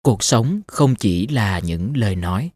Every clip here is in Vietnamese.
Cuộc sống không chỉ là những lời nói.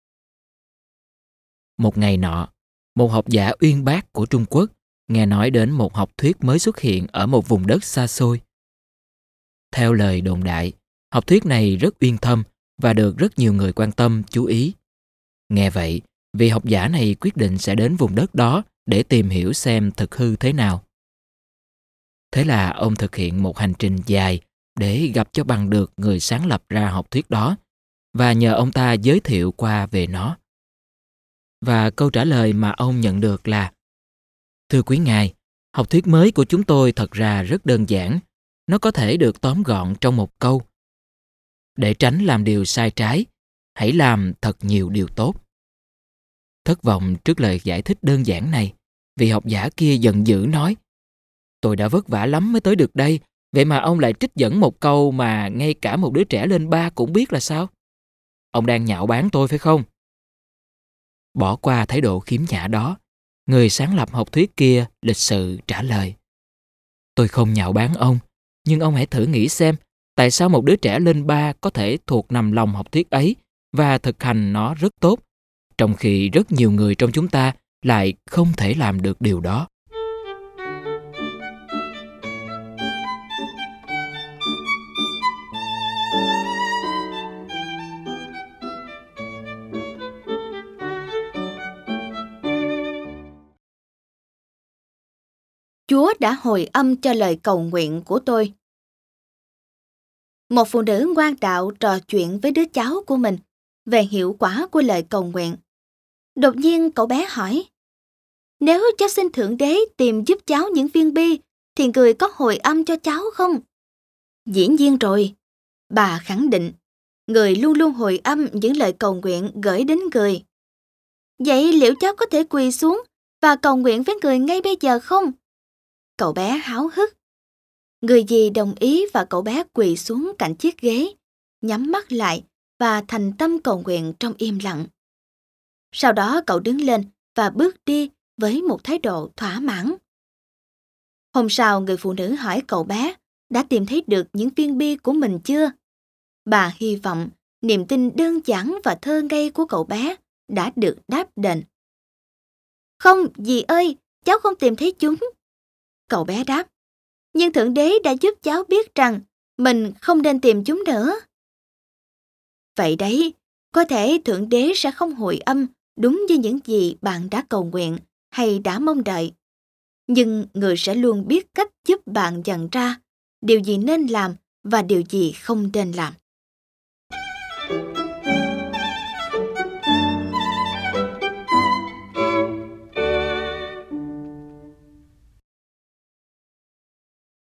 Một ngày nọ, một học giả uyên bác của Trung Quốc nghe nói đến một học thuyết mới xuất hiện ở một vùng đất xa xôi. Theo lời đồn đại, học thuyết này rất uyên thâm và được rất nhiều người quan tâm, chú ý. Nghe vậy, vị học giả này quyết định sẽ đến vùng đất đó để tìm hiểu xem thực hư thế nào. Thế là ông thực hiện một hành trình dài để gặp cho bằng được người sáng lập ra học thuyết đó và nhờ ông ta giới thiệu qua về nó. Và câu trả lời mà ông nhận được là: Thưa quý ngài, học thuyết mới của chúng tôi thật ra rất đơn giản. Nó có thể được tóm gọn trong một câu: để tránh làm điều sai trái, hãy làm thật nhiều điều tốt. Thất vọng trước lời giải thích đơn giản này, vị học giả kia giận dữ nói: Tôi đã vất vả lắm mới tới được đây, vậy mà ông lại trích dẫn một câu mà ngay cả một đứa trẻ lên 3 cũng biết là sao? Ông đang nhạo báng tôi phải không? Bỏ qua thái độ khiếm nhã đó, người sáng lập học thuyết kia lịch sự trả lời: Tôi không nhạo báng ông, nhưng ông hãy thử nghĩ xem tại sao một đứa trẻ lên 3 có thể thuộc nằm lòng học thuyết ấy và thực hành nó rất tốt, trong khi rất nhiều người trong chúng ta lại không thể làm được điều đó. Chúa đã hồi âm cho lời cầu nguyện của tôi. Một phụ nữ ngoan đạo trò chuyện với đứa cháu của mình về hiệu quả của lời cầu nguyện. Đột nhiên cậu bé hỏi: Nếu cháu xin Thượng Đế tìm giúp cháu những viên bi, thì người có hồi âm cho cháu không? Dĩ nhiên rồi, bà khẳng định. Người luôn luôn hồi âm những lời cầu nguyện gửi đến người. Vậy liệu cháu có thể quỳ xuống và cầu nguyện với người ngay bây giờ không? Cậu bé háo hức. Người dì đồng ý và cậu bé quỳ xuống cạnh chiếc ghế, nhắm mắt lại và thành tâm cầu nguyện trong im lặng. Sau đó cậu đứng lên và bước đi với một thái độ thỏa mãn. Hôm sau, người phụ nữ hỏi cậu bé đã tìm thấy được những viên bi của mình chưa? Bà hy vọng niềm tin đơn giản và thơ ngây của cậu bé đã được đáp đền. Không, dì ơi, cháu không tìm thấy chúng. Cậu bé đáp, nhưng Thượng Đế đã giúp cháu biết rằng mình không nên tìm chúng nữa. Vậy đấy, có thể Thượng Đế sẽ không hồi âm đúng như những gì bạn đã cầu nguyện hay đã mong đợi. Nhưng người sẽ luôn biết cách giúp bạn nhận ra điều gì nên làm và điều gì không nên làm.